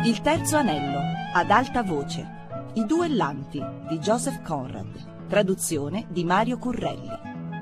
Il terzo anello, ad alta voce. I duellanti di Joseph Conrad. Traduzione di Mario Currelli.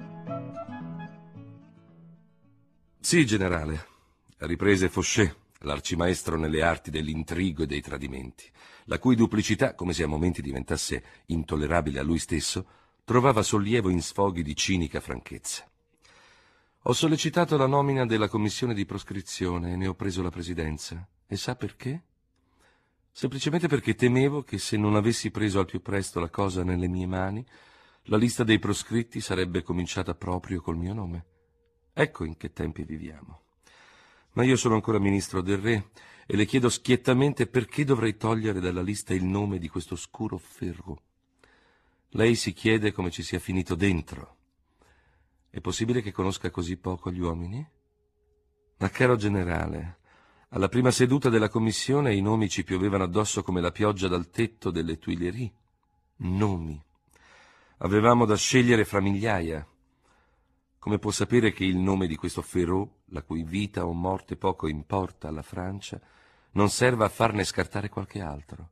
Sì, generale. Riprese Fauché, l'arcimaestro nelle arti dell'intrigo e dei tradimenti, la cui duplicità, come se a momenti diventasse intollerabile a lui stesso, trovava sollievo in sfoghi di cinica franchezza. Ho sollecitato la nomina della commissione di proscrizione e ne ho preso la presidenza. E sa perché? Semplicemente perché temevo che se non avessi preso al più presto la cosa nelle mie mani, la lista dei proscritti sarebbe cominciata proprio col mio nome. Ecco in che tempi viviamo. Ma io sono ancora ministro del re e le chiedo schiettamente perché dovrei togliere dalla lista il nome di questo oscuro Ferraud. Lei si chiede come ci sia finito dentro. È possibile che conosca così poco gli uomini? Ma caro generale, alla prima seduta della commissione i nomi ci piovevano addosso come la pioggia dal tetto delle Tuileries. Nomi. Avevamo da scegliere fra migliaia. Come può sapere che il nome di questo Ferraud, la cui vita o morte poco importa alla Francia, non serva a farne scartare qualche altro?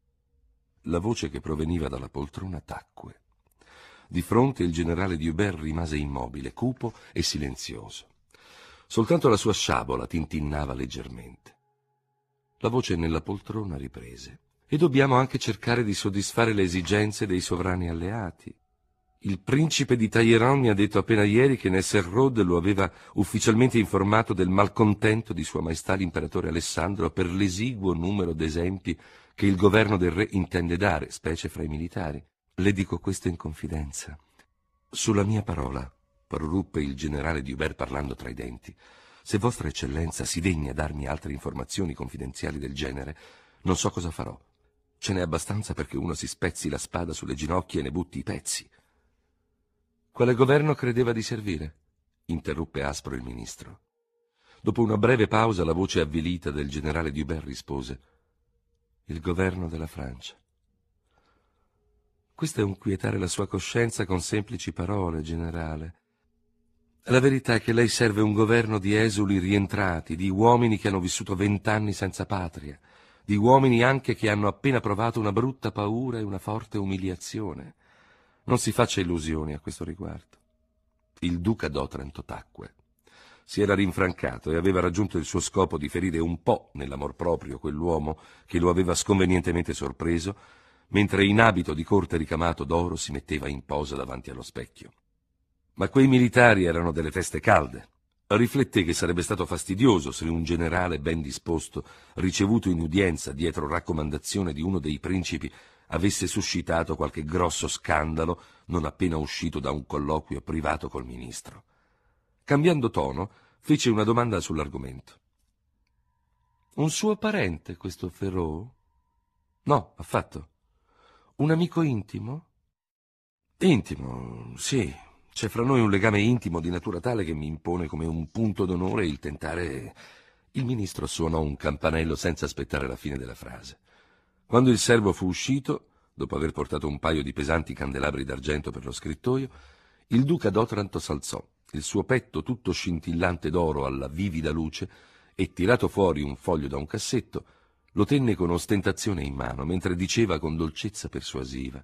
La voce che proveniva dalla poltrona tacque. Di fronte il generale D'Hubert rimase immobile, cupo e silenzioso. Soltanto la sua sciabola tintinnava leggermente. La voce nella poltrona riprese. E dobbiamo anche cercare di soddisfare le esigenze dei sovrani alleati. Il principe di Talleyrand mi ha detto appena ieri che Nesselrode lo aveva ufficialmente informato del malcontento di Sua Maestà l'imperatore Alessandro per l'esiguo numero d'esempi che il governo del re intende dare, specie fra i militari. Le dico questo in confidenza. Sulla mia parola, proruppe il generale D'Hubert parlando tra i denti, se vostra eccellenza si degna darmi altre informazioni confidenziali del genere, non so cosa farò. Ce n'è abbastanza perché uno si spezzi la spada sulle ginocchia e ne butti i pezzi. Quale governo credeva di servire? Interruppe aspro il ministro. Dopo una breve pausa la voce avvilita del generale D'Hubert rispose: il governo della Francia. Questo è un quietare la sua coscienza con semplici parole, generale. La verità è che lei serve un governo di esuli rientrati, di uomini che hanno vissuto 20 anni senza patria, di uomini anche che hanno appena provato una brutta paura e una forte umiliazione. Non si faccia illusioni a questo riguardo. Il duca d'Otranto tacque. Si era rinfrancato e aveva raggiunto il suo scopo di ferire un po' nell'amor proprio quell'uomo che lo aveva sconvenientemente sorpreso, mentre in abito di corte ricamato d'oro si metteva in posa davanti allo specchio. Ma quei militari erano delle teste calde. Rifletté che sarebbe stato fastidioso se un generale ben disposto, ricevuto in udienza dietro raccomandazione di uno dei principi, avesse suscitato qualche grosso scandalo non appena uscito da un colloquio privato col ministro. Cambiando tono, fece una domanda sull'argomento. Un suo parente, questo Ferraud? No, affatto. Un amico intimo? Intimo, sì. C'è fra noi un legame intimo di natura tale che mi impone come un punto d'onore il tentare... Il ministro suonò un campanello senza aspettare la fine della frase. Quando il servo fu uscito, dopo aver portato un paio di pesanti candelabri d'argento per lo scrittoio, il duca d'Otranto s'alzò, il suo petto tutto scintillante d'oro alla vivida luce, e tirato fuori un foglio da un cassetto, lo tenne con ostentazione in mano, mentre diceva con dolcezza persuasiva: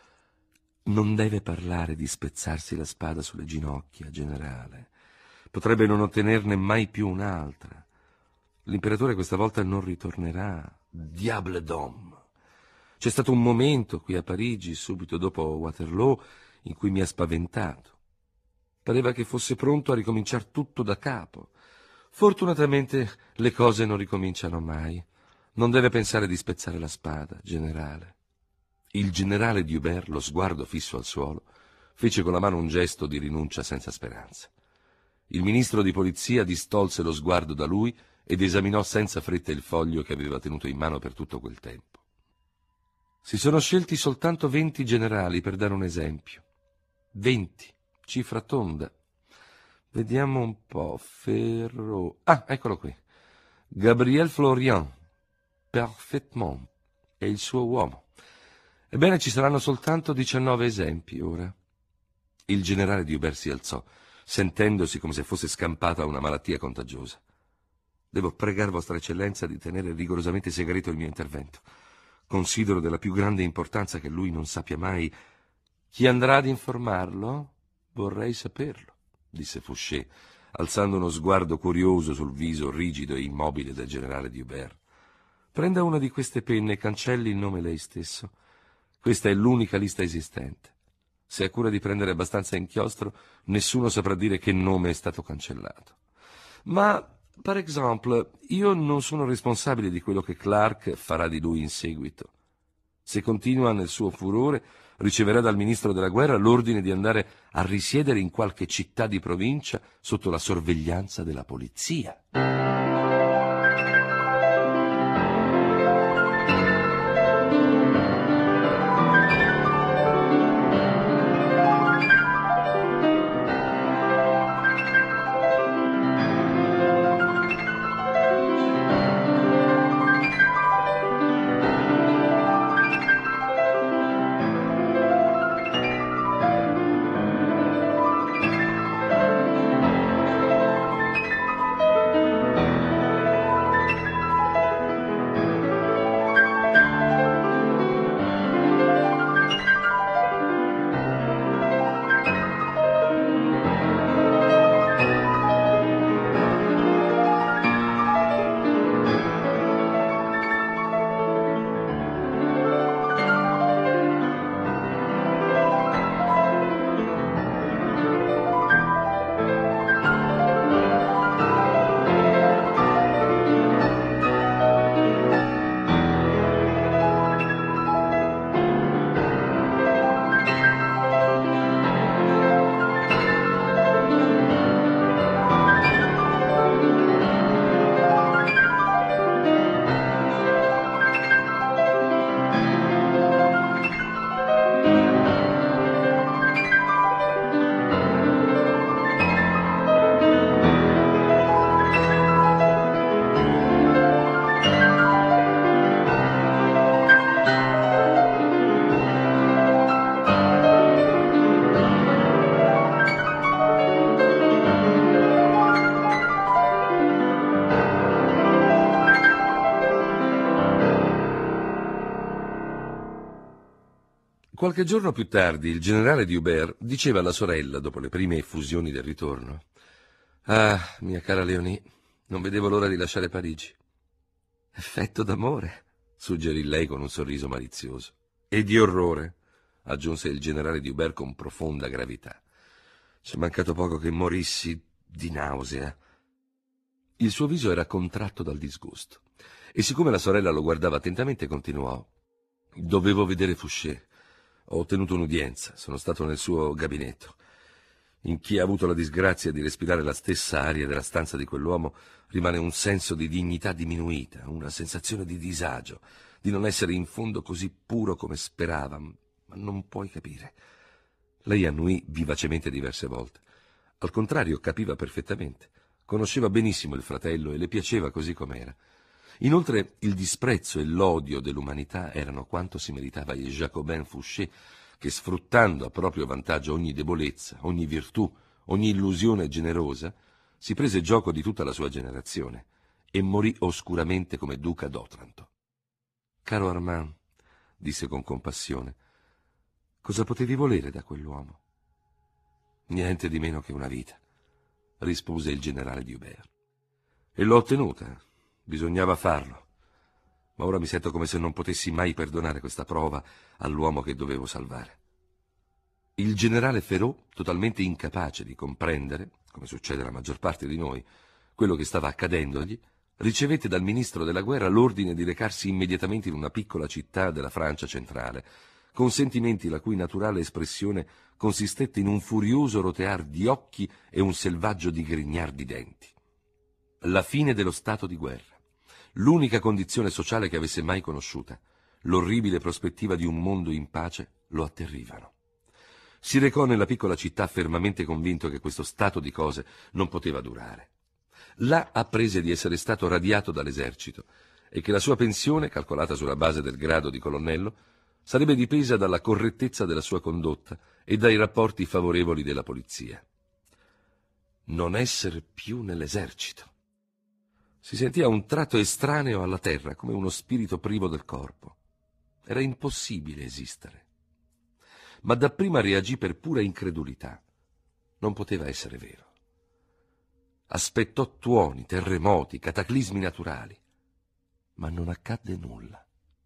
non deve parlare di spezzarsi la spada sulle ginocchia, generale. Potrebbe non ottenerne mai più un'altra. L'imperatore questa volta non ritornerà. Diable d'homme! C'è stato un momento qui a Parigi, subito dopo Waterloo, in cui mi ha spaventato. Pareva che fosse pronto a ricominciar tutto da capo. Fortunatamente le cose non ricominciano mai. Non deve pensare di spezzare la spada, generale. Il generale D'Hubert, lo sguardo fisso al suolo, fece con la mano un gesto di rinuncia senza speranza. Il ministro di polizia distolse lo sguardo da lui ed esaminò senza fretta il foglio che aveva tenuto in mano per tutto quel tempo. Si sono scelti soltanto 20 generali per dare un esempio. 20, cifra tonda. Vediamo un po'. Ferraud. Ah, eccolo qui. Gabriel Florian. Parfaitement. È il suo uomo. Ebbene, ci saranno soltanto 19 esempi ora. Il generale D'Hubert si alzò, sentendosi come se fosse scampata una malattia contagiosa. Devo pregar Vostra Eccellenza di tenere rigorosamente segreto il mio intervento. Considero della più grande importanza che lui non sappia mai. Chi andrà ad informarlo? Vorrei saperlo, disse Fouché, alzando uno sguardo curioso sul viso rigido e immobile del generale D'Hubert. Prenda una di queste penne e cancelli il nome lei stesso. Questa è l'unica lista esistente. Se ha cura di prendere abbastanza inchiostro, nessuno saprà dire che nome è stato cancellato. Ma, per esempio, io non sono responsabile di quello che Clark farà di lui in seguito. Se continua nel suo furore, riceverà dal ministro della guerra l'ordine di andare a risiedere in qualche città di provincia sotto la sorveglianza della polizia. Qualche giorno più tardi il generale D'Hubert diceva alla sorella, dopo le prime effusioni del ritorno: «Ah, mia cara Léonie, non vedevo l'ora di lasciare Parigi». «Effetto d'amore», suggerì lei con un sorriso malizioso. «E di orrore», aggiunse il generale D'Hubert con profonda gravità. «C'è mancato poco che morissi di nausea». Il suo viso era contratto dal disgusto, e siccome la sorella lo guardava attentamente continuò: «Dovevo vedere Fouché. Ho ottenuto un'udienza, sono stato nel suo gabinetto. In chi ha avuto la disgrazia di respirare la stessa aria della stanza di quell'uomo rimane un senso di dignità diminuita, una sensazione di disagio, di non essere in fondo così puro come sperava, ma non puoi capire». Lei annuì vivacemente diverse volte. Al contrario, capiva perfettamente. Conosceva benissimo il fratello e le piaceva così com'era. Inoltre il disprezzo e l'odio dell'umanità erano quanto si meritava il Jacobin Fouché, che sfruttando a proprio vantaggio ogni debolezza, ogni virtù, ogni illusione generosa, si prese gioco di tutta la sua generazione e morì oscuramente come duca d'Otranto. «Caro Armand», disse con compassione, «cosa potevi volere da quell'uomo?» «Niente di meno che una vita», rispose il generale D'Hubert. «E l'ho ottenuta. Bisognava farlo. Ma ora mi sento come se non potessi mai perdonare questa prova all'uomo che dovevo salvare». Il generale Ferraud, totalmente incapace di comprendere, come succede alla maggior parte di noi, quello che stava accadendogli, ricevette dal ministro della guerra l'ordine di recarsi immediatamente in una piccola città della Francia centrale, con sentimenti la cui naturale espressione consistette in un furioso rotear di occhi e un selvaggio digrignar di denti. La fine dello stato di guerra, l'unica condizione sociale che avesse mai conosciuta, l'orribile prospettiva di un mondo in pace lo atterrivano. Si recò nella piccola città fermamente convinto che questo stato di cose non poteva durare. Là apprese di essere stato radiato dall'esercito e che la sua pensione, calcolata sulla base del grado di colonnello, sarebbe dipesa dalla correttezza della sua condotta e dai rapporti favorevoli della polizia. Non essere più nell'esercito. Si sentiva a un tratto estraneo alla terra, come uno spirito privo del corpo. Era impossibile esistere. Ma dapprima reagì per pura incredulità. Non poteva essere vero. Aspettò tuoni, terremoti, cataclismi naturali, ma non accadde nulla.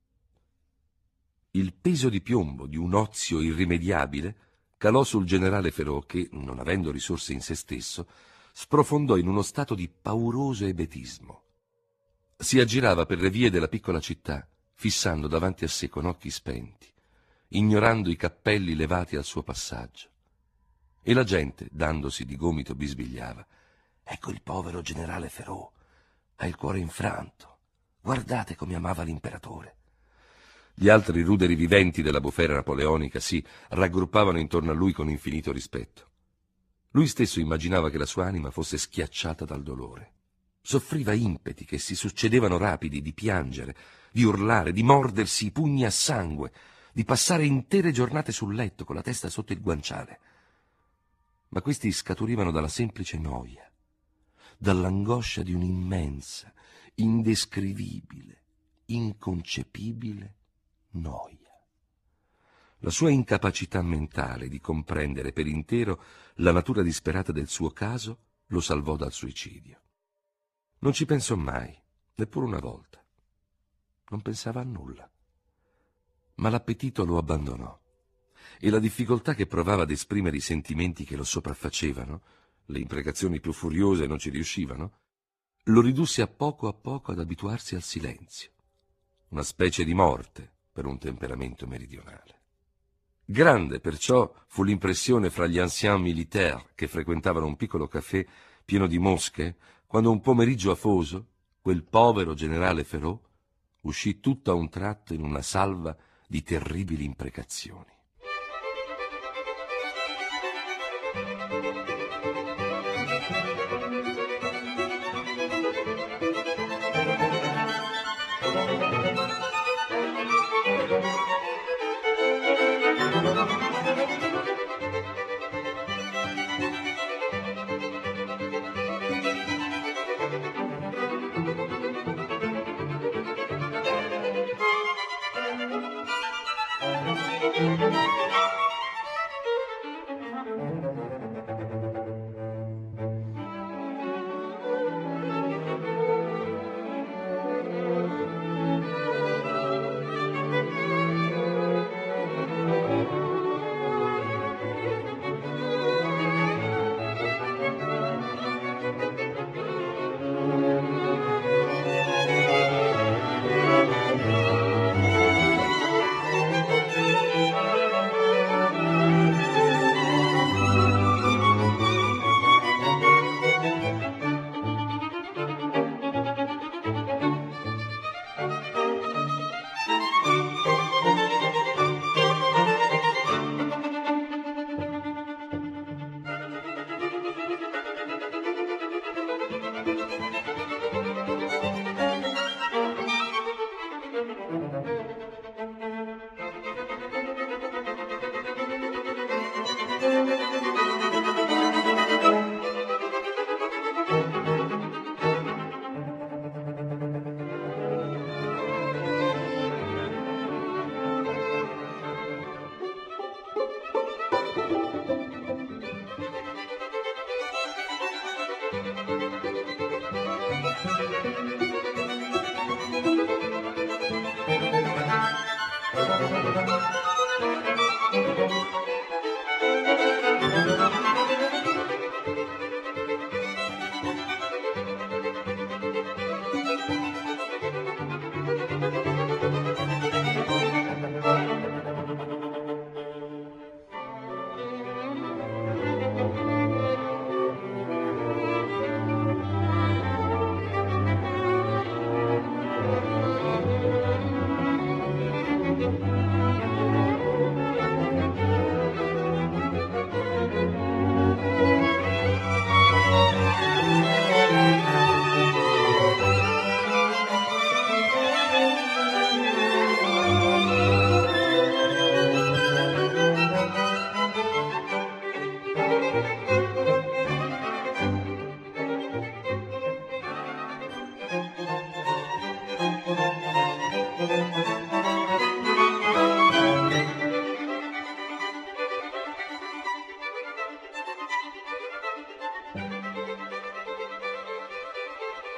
Il peso di piombo di un ozio irrimediabile calò sul generale Ferraud che, non avendo risorse in se stesso, sprofondò in uno stato di pauroso ebetismo. Si aggirava per le vie della piccola città, fissando davanti a sé con occhi spenti, ignorando i cappelli levati al suo passaggio. E la gente, dandosi di gomito, bisbigliava: «Ecco il povero generale Ferraud, ha il cuore infranto. Guardate come amava l'imperatore». Gli altri ruderi viventi della bufera napoleonica si raggruppavano intorno a lui con infinito rispetto. Lui stesso immaginava che la sua anima fosse schiacciata dal dolore. Soffriva impeti che si succedevano rapidi di piangere, di urlare, di mordersi i pugni a sangue, di passare intere giornate sul letto con la testa sotto il guanciale. Ma questi scaturivano dalla semplice noia, dall'angoscia di un'immensa, indescrivibile, inconcepibile noia. La sua incapacità mentale di comprendere per intero la natura disperata del suo caso lo salvò dal suicidio. Non ci pensò mai, neppure una volta. Non pensava a nulla. Ma l'appetito lo abbandonò e la difficoltà che provava ad esprimere i sentimenti che lo sopraffacevano, le imprecazioni più furiose non ci riuscivano, lo ridusse a poco ad abituarsi al silenzio, una specie di morte per un temperamento meridionale. Grande, perciò, fu l'impressione fra gli anciens militaires che frequentavano un piccolo caffè pieno di mosche, quando un pomeriggio afoso, quel povero generale Ferraud uscì tutto a un tratto in una salva di terribili imprecazioni.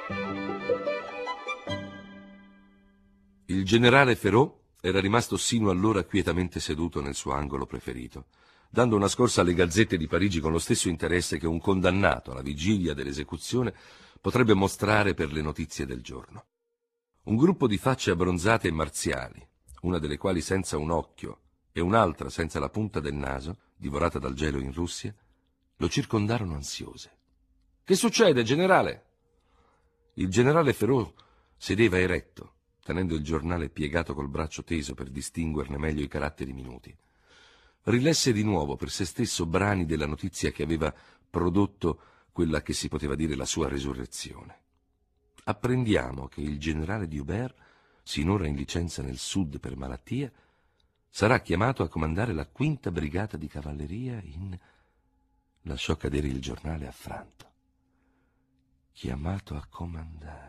Il generale Ferraud era rimasto sino allora quietamente seduto nel suo angolo preferito, dando una scorsa alle gazzette di Parigi con lo stesso interesse che un condannato alla vigilia dell'esecuzione potrebbe mostrare per le notizie del giorno. Un gruppo di facce abbronzate e marziali, una delle quali senza un occhio e un'altra senza la punta del naso, divorata dal gelo in Russia, lo circondarono ansiose. «Che succede, generale?» Il generale Ferraud sedeva eretto, tenendo il giornale piegato col braccio teso per distinguerne meglio i caratteri minuti. Rilesse di nuovo per se stesso brani della notizia che aveva prodotto quella che si poteva dire la sua resurrezione. Apprendiamo che il generale D'Hubert, sinora in licenza nel sud per malattia, sarà chiamato a comandare la 5ª brigata di cavalleria in... Lasciò cadere il giornale affranto. Chiamato a comandare.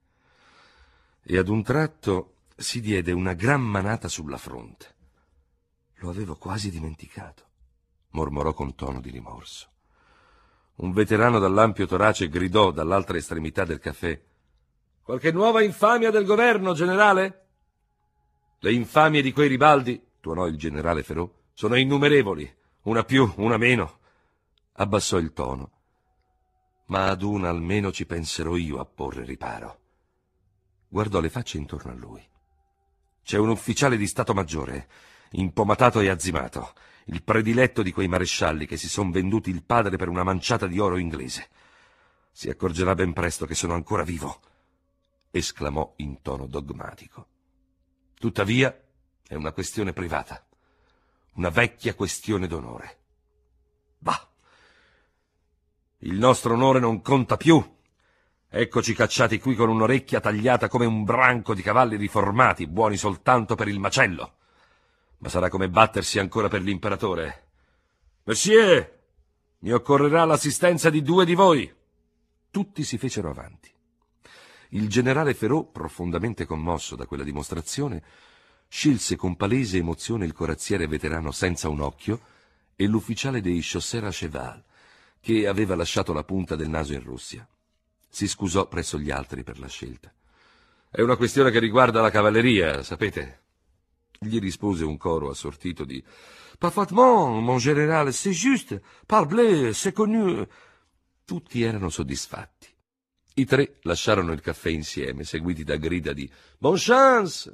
E ad un tratto si diede una gran manata sulla fronte. Lo avevo quasi dimenticato, mormorò con tono di rimorso. Un veterano dall'ampio torace gridò dall'altra estremità del caffè: «Qualche nuova infamia del governo, generale?» «Le infamie di quei ribaldi», tuonò il generale Ferraud, «sono innumerevoli, una più, una meno». Abbassò il tono. «Ma ad una almeno ci penserò io a porre riparo». Guardò le facce intorno a lui. «C'è un ufficiale di Stato Maggiore, impomatato e azzimato, il prediletto di quei marescialli che si son venduti il padre per una manciata di oro inglese. Si accorgerà ben presto che sono ancora vivo», esclamò in tono dogmatico. «Tuttavia è una questione privata, una vecchia questione d'onore. Bah! Il nostro onore non conta più. Eccoci cacciati qui con un'orecchia tagliata come un branco di cavalli riformati, buoni soltanto per il macello. Ma sarà come battersi ancora per l'imperatore. Monsieur, mi occorrerà l'assistenza di 2 di voi». Tutti si fecero avanti. Il generale Ferraud, profondamente commosso da quella dimostrazione, scelse con palese emozione il corazziere veterano senza un occhio e l'ufficiale dei chasseurs à cheval, che aveva lasciato la punta del naso in Russia. Si scusò presso gli altri per la scelta. «È una questione che riguarda la cavalleria, sapete?» Gli rispose un coro assortito di «Parfaitement, mon général, c'est juste, parbleu, c'est connu». Tutti erano soddisfatti. I 3 lasciarono il caffè insieme, seguiti da grida di «Bonne chance!».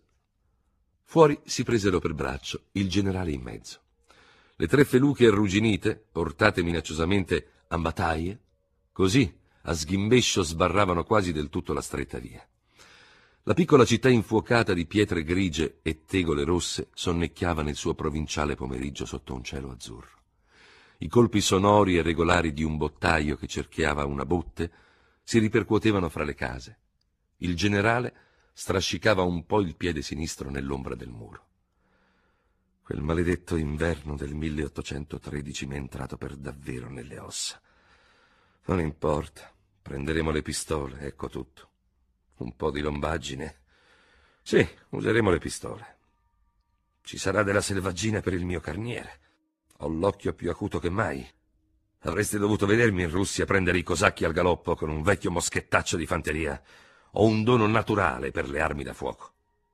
Fuori si presero per braccio, il generale in mezzo. Le 3 feluche arrugginite, portate minacciosamente a battaglie, così a sghimbescio sbarravano quasi del tutto la stretta via. La piccola città infuocata di pietre grigie e tegole rosse sonnecchiava nel suo provinciale pomeriggio sotto un cielo azzurro. I colpi sonori e regolari di un bottaio che cerchiava una botte si ripercuotevano fra le case. Il generale strascicava un po' il piede sinistro nell'ombra del muro. Quel maledetto inverno del 1813 mi è entrato per davvero nelle ossa. Non importa, prenderemo le pistole, ecco tutto. Un po' di lombaggine. Sì, useremo le pistole. Ci sarà della selvaggina per il mio carniere. Ho l'occhio più acuto che mai. Avreste dovuto vedermi in Russia prendere i cosacchi al galoppo con un vecchio moschettaccio di fanteria. Ho un dono naturale per le armi da fuoco.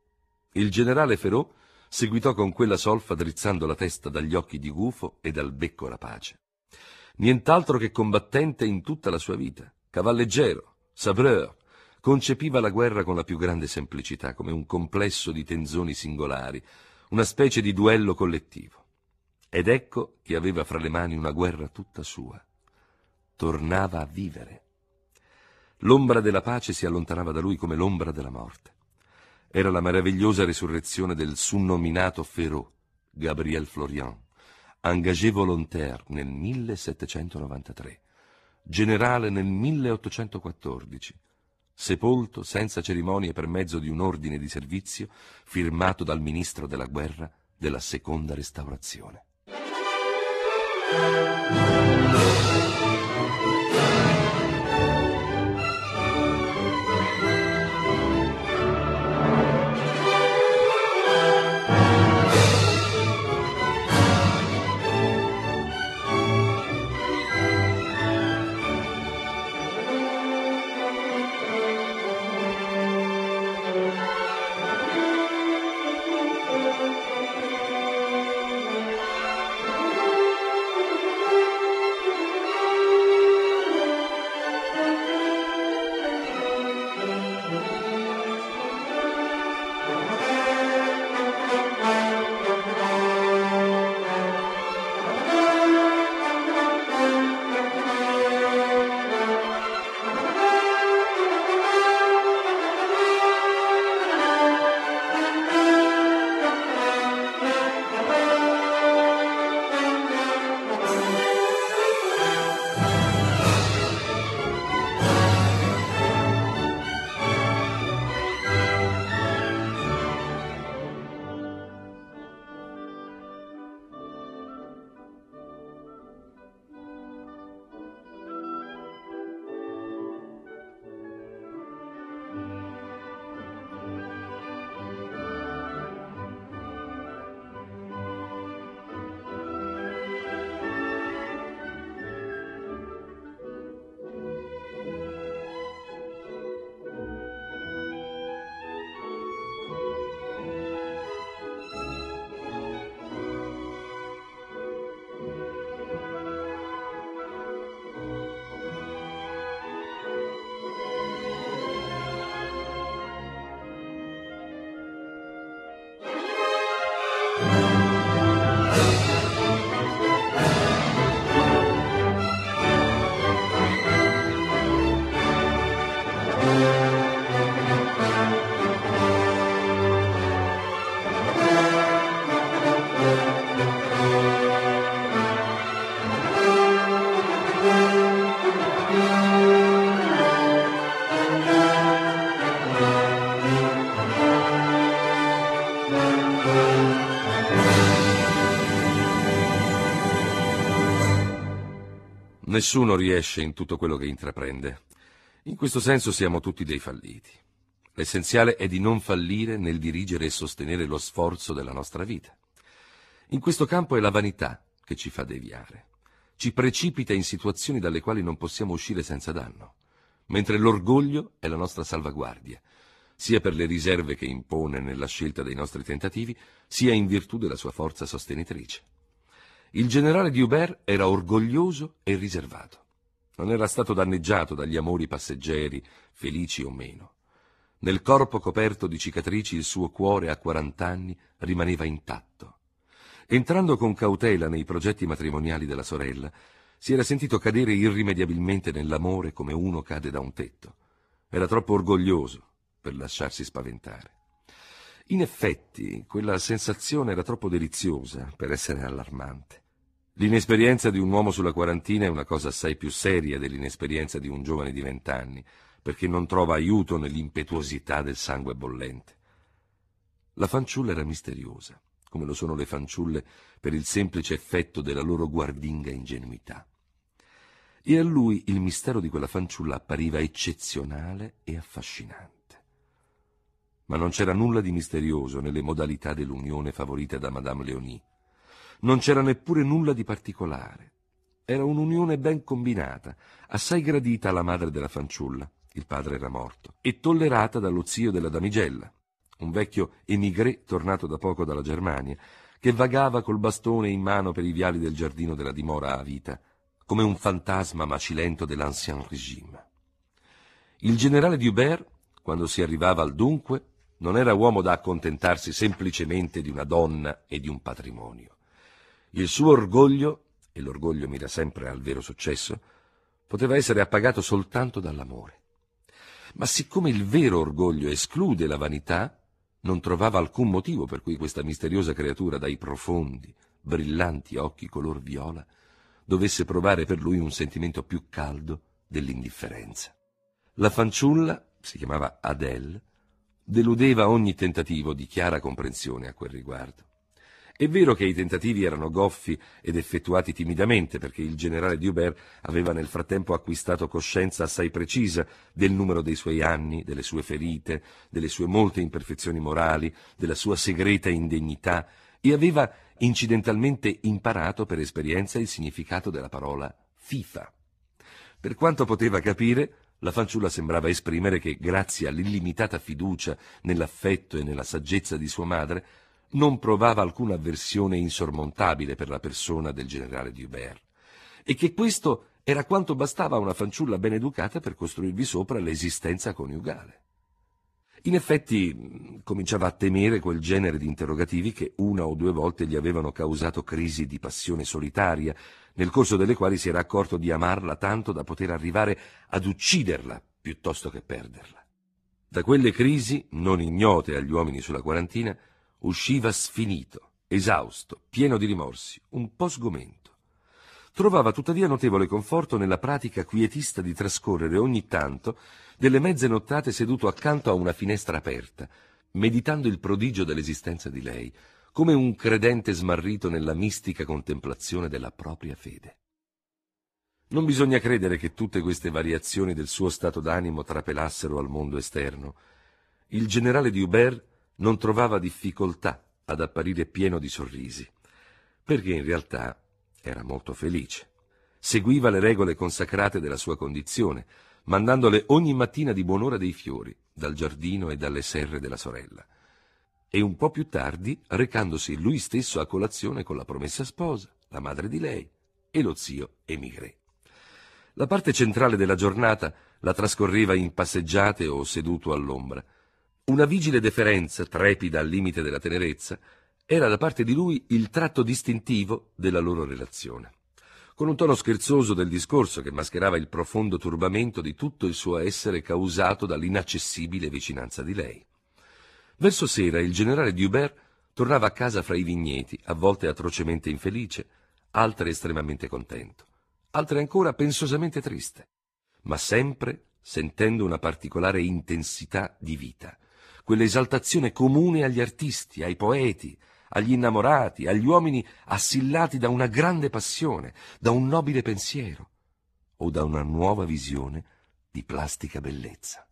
Il generale Ferraud seguitò con quella solfa drizzando la testa dagli occhi di gufo e dal becco rapace. Nient'altro che combattente in tutta la sua vita, cavalleggero, sabreur, concepiva la guerra con la più grande semplicità, come un complesso di tenzoni singolari, una specie di duello collettivo. Ed ecco che aveva fra le mani una guerra tutta sua. Tornava a vivere. L'ombra della pace si allontanava da lui come l'ombra della morte. Era la meravigliosa risurrezione del sunnominato Ferraud, Gabriel Florian, engagé volontaire nel 1793, generale nel 1814, sepolto senza cerimonie per mezzo di un ordine di servizio firmato dal ministro della guerra della seconda restaurazione. Nessuno riesce in tutto quello che intraprende. In questo senso siamo tutti dei falliti. L'essenziale è di non fallire nel dirigere e sostenere lo sforzo della nostra vita. In questo campo è la vanità che ci fa deviare. Ci precipita in situazioni dalle quali non possiamo uscire senza danno, mentre l'orgoglio è la nostra salvaguardia, sia per le riserve che impone nella scelta dei nostri tentativi, sia in virtù della sua forza sostenitrice. Il generale d'Hubert era orgoglioso e riservato. Non era stato danneggiato dagli amori passeggeri, felici o meno. Nel corpo coperto di cicatrici il suo cuore a 40 anni rimaneva intatto. Entrando con cautela nei progetti matrimoniali della sorella, si era sentito cadere irrimediabilmente nell'amore come uno cade da un tetto. Era troppo orgoglioso per lasciarsi spaventare. In effetti, quella sensazione era troppo deliziosa per essere allarmante. L'inesperienza di un uomo sulla quarantina è una cosa assai più seria dell'inesperienza di un giovane di 20 anni, perché non trova aiuto nell'impetuosità del sangue bollente. La fanciulla era misteriosa, come lo sono le fanciulle per il semplice effetto della loro guardinga ingenuità. E a lui il mistero di quella fanciulla appariva eccezionale e affascinante. Ma non c'era nulla di misterioso nelle modalità dell'unione favorita da Madame Léonie. Non c'era neppure nulla di particolare. Era un'unione ben combinata, assai gradita alla madre della fanciulla, il padre era morto, e tollerata dallo zio della damigella, un vecchio émigré tornato da poco dalla Germania, che vagava col bastone in mano per i viali del giardino della dimora a vita, come un fantasma macilento dell'ancien régime. Il generale d'Hubert, quando si arrivava al dunque, non era uomo da accontentarsi semplicemente di una donna e di un patrimonio. Il suo orgoglio, e l'orgoglio mira sempre al vero successo, poteva essere appagato soltanto dall'amore. Ma siccome il vero orgoglio esclude la vanità, non trovava alcun motivo per cui questa misteriosa creatura dai profondi, brillanti occhi color viola dovesse provare per lui un sentimento più caldo dell'indifferenza. La fanciulla, si chiamava Adèle, deludeva ogni tentativo di chiara comprensione a quel riguardo. È vero che i tentativi erano goffi ed effettuati timidamente, perché il generale d'Hubert aveva nel frattempo acquistato coscienza assai precisa del numero dei suoi anni, delle sue ferite, delle sue molte imperfezioni morali, della sua segreta indegnità, e aveva incidentalmente imparato per esperienza il significato della parola fifa. Per quanto poteva capire, la fanciulla sembrava esprimere che, grazie all'illimitata fiducia nell'affetto e nella saggezza di sua madre, non provava alcuna avversione insormontabile per la persona del generale d'Hubert, e che questo era quanto bastava a una fanciulla ben educata per costruirvi sopra l'esistenza coniugale. In effetti, cominciava a temere quel genere di interrogativi che una o due volte gli avevano causato crisi di passione solitaria, nel corso delle quali si era accorto di amarla tanto da poter arrivare ad ucciderla piuttosto che perderla. Da quelle crisi, non ignote agli uomini sulla quarantina, usciva sfinito, esausto, pieno di rimorsi, un po' sgomento. Trovava tuttavia notevole conforto nella pratica quietista di trascorrere ogni tanto delle mezze nottate seduto accanto a una finestra aperta, meditando il prodigio dell'esistenza di lei, come un credente smarrito nella mistica contemplazione della propria fede. Non bisogna credere che tutte queste variazioni del suo stato d'animo trapelassero al mondo esterno. Il generale d'Hubert non trovava difficoltà ad apparire pieno di sorrisi, perché in realtà era molto felice. Seguiva le regole consacrate della sua condizione, mandandole ogni mattina di buon'ora dei fiori, dal giardino e dalle serre della sorella, e un po' più tardi recandosi lui stesso a colazione con la promessa sposa, la madre di lei, e lo zio émigré. La parte centrale della giornata la trascorreva in passeggiate o seduto all'ombra. Una vigile deferenza, trepida al limite della tenerezza, era da parte di lui il tratto distintivo della loro relazione, con un tono scherzoso del discorso che mascherava il profondo turbamento di tutto il suo essere causato dall'inaccessibile vicinanza di lei. Verso sera il generale d'Hubert tornava a casa fra i vigneti, a volte atrocemente infelice, altre estremamente contento, altre ancora pensosamente triste, ma sempre sentendo una particolare intensità di vita, quell'esaltazione comune agli artisti, ai poeti, agli innamorati, agli uomini assillati da una grande passione, da un nobile pensiero, o da una nuova visione di plastica bellezza.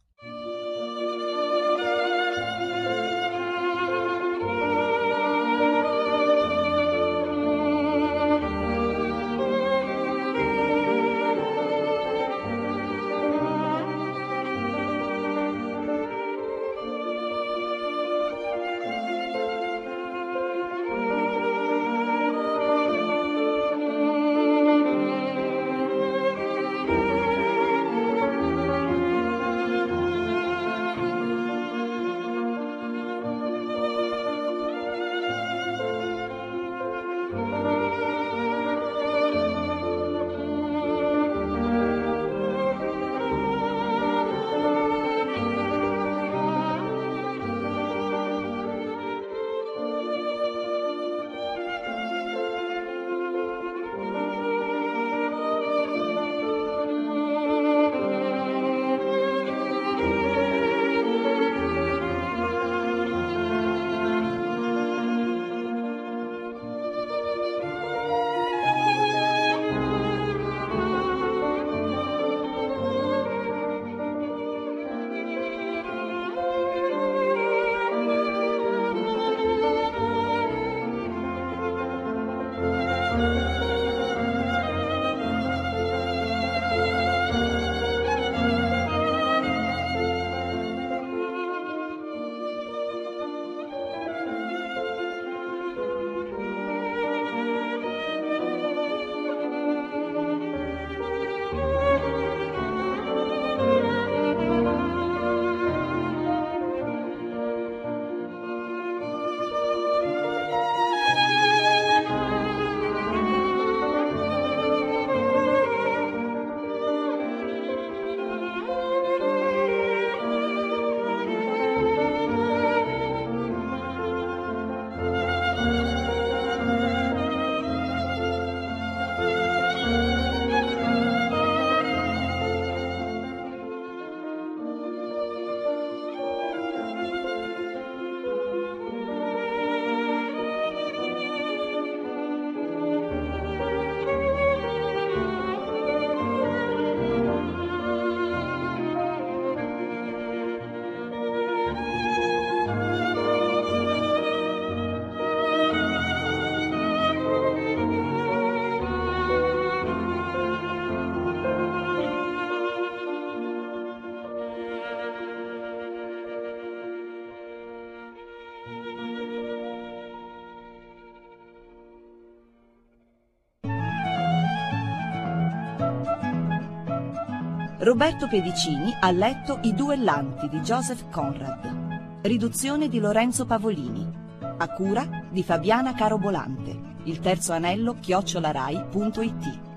Roberto Pedicini ha letto I duellanti di Joseph Conrad. Riduzione di Lorenzo Pavolini. A cura di Fabiana Carobolante. Il terzo anello @rai.it